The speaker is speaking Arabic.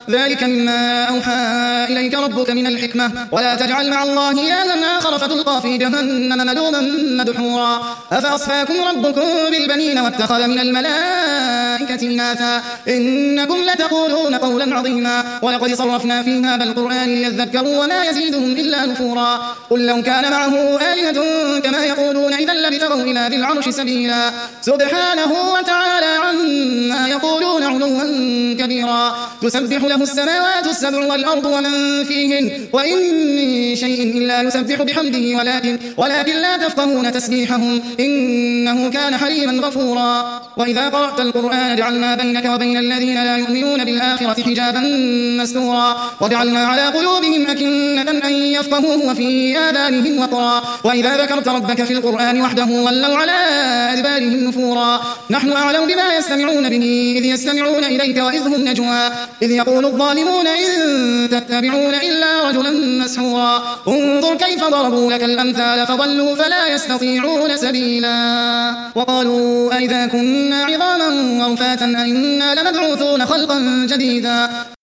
ذلك مما أوحى إليك ربك من الحكمة ولا تجعل مع الله إلها آخر فتلقى في جهنم ملوما مدحورا أفأصفاكم ربكم بالبنين واتخذ من الملائكة إناثا إنكم لتقولون قولا عظيما ولقد صرفنا في هذا القرآن ليذكروا وما يزيدهم إلا نفورا قل لو كان معه آلهة كما يقولون إذا لابتغوا إلى ذي العرش سبيلا سبحانه وتعالى عما يقولون علوا كبيرا تسبح له السماوات السبع والأرض ومن فيهن وإن من شيء إلا يسبح بحمده ولكن لا تفقهون تسبيحهم إنه كان حليما غفورا وإذا قرأت القرآن جعلنا بينك وبين الذين لا يؤمنون بالآخرة حجابا مستورا وجعلنا على قلوبهم أكنة أن يفقهوه وفي آذانهم وقرا وإذا ذكرت ربك في القرآن وحده ولوا على أدبارهم نفورا نحن أعلم بما يستمعون به إذ يستمعون إليك وإذ هم نجوى إذ يقول الظالمون إن تتبعون إلا رجلا مسحورا انظر كيف ضربوا لك الأمثال فضلوا فلا يستطيعون سبيلا وقالوا أئذا كنا عظاما ورفاتا أئنا لمبعوثون خلقا جديدا